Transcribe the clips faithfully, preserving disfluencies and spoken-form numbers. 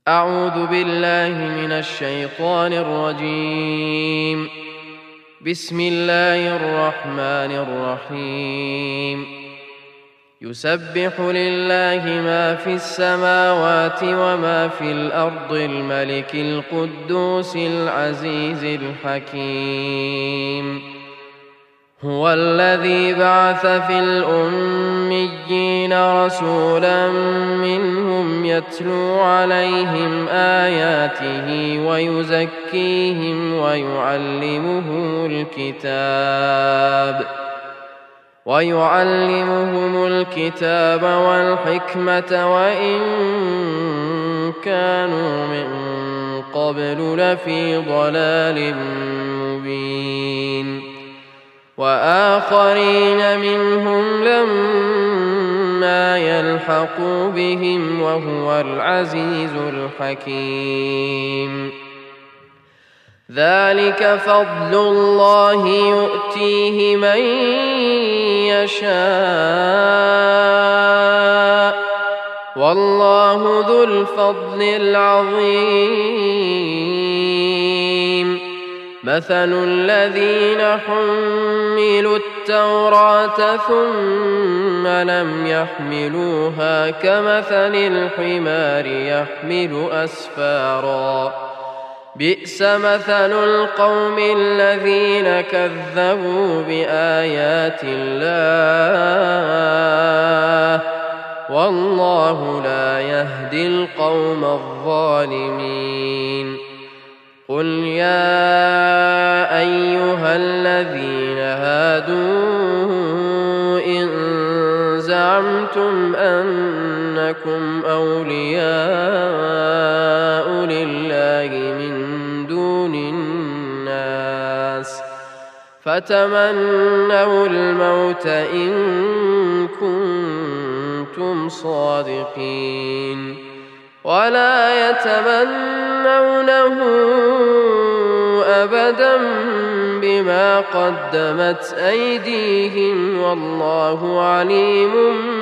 أعوذ بالله من الشيطان الرجيم. بسم الله الرحمن الرحيم. يسبح لله ما في السماوات وما في الأرض الملك القدوس العزيز الحكيم. هو الذي بعث في الأميين رسولا منهم يتلو عليهم آياته ويزكيهم ويعلمهم الكتاب ويعلمهم الكتاب والحكمة وإن كانوا من قبل لفي ضلال مبين. وآخرين منهم لما يلحقوا بهم وهو العزيز الحكيم. ذلك فضل الله يؤتيه من يشاء والله ذو الفضل العظيم. مثل الذين حملوا التوراة ثم لم يحملوها كمثل الحمار يحمل أسفارا بئس مثل القوم الذين كذبوا بآيات الله والله لا يهدي القوم الظالمين. قل يا أيها الذين هادوا إن زعمتم أنكم أولياء لله من دون الناس فتمنوا الموت إن كنتم صادقين ولا يتمنونه أبدا بما قدمت أيديهم والله عليم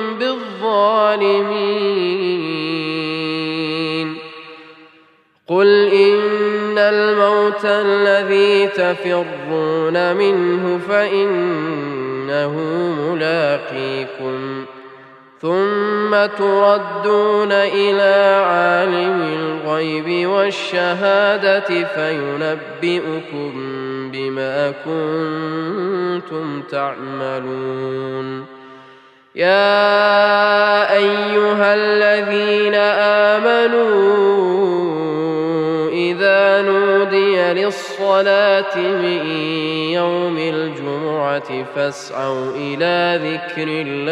بالظالمين. قل إن الموت الذي تفرون منه فإنه ملاقيكم ثم تردون إلى عالم الغيب والشهادة فينبئكم بما كنتم تعملون. يا أيها الذين آمنوا إذا نودي للصلاة من يوم الجمعة فاسعوا إلى ذكر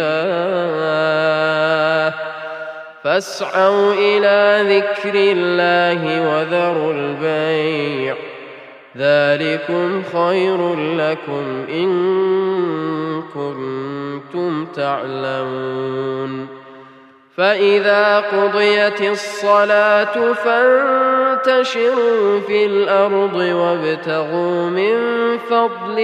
الله فاسعوا إلى ذكر الله وذروا البيع ذلكم خير لكم إن كنتم تعلمون. فإذا قضيت الصلاة فانتشروا في الأرض وابتغوا من فضل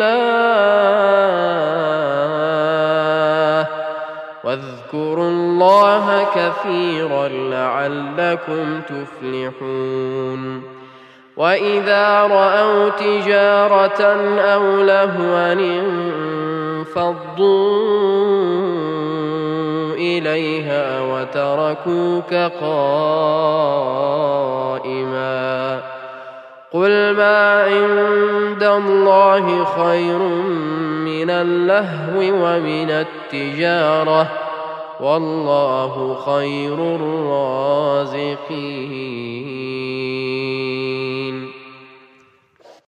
الله واذكروا الله كثيرا لعلكم تفلحون. وإذا رأوا تجارة أو لهوا انفضوا إليها وتركوك قائما قل ما عند الله خير من اللهو ومن التجارة والله خير الرازقين.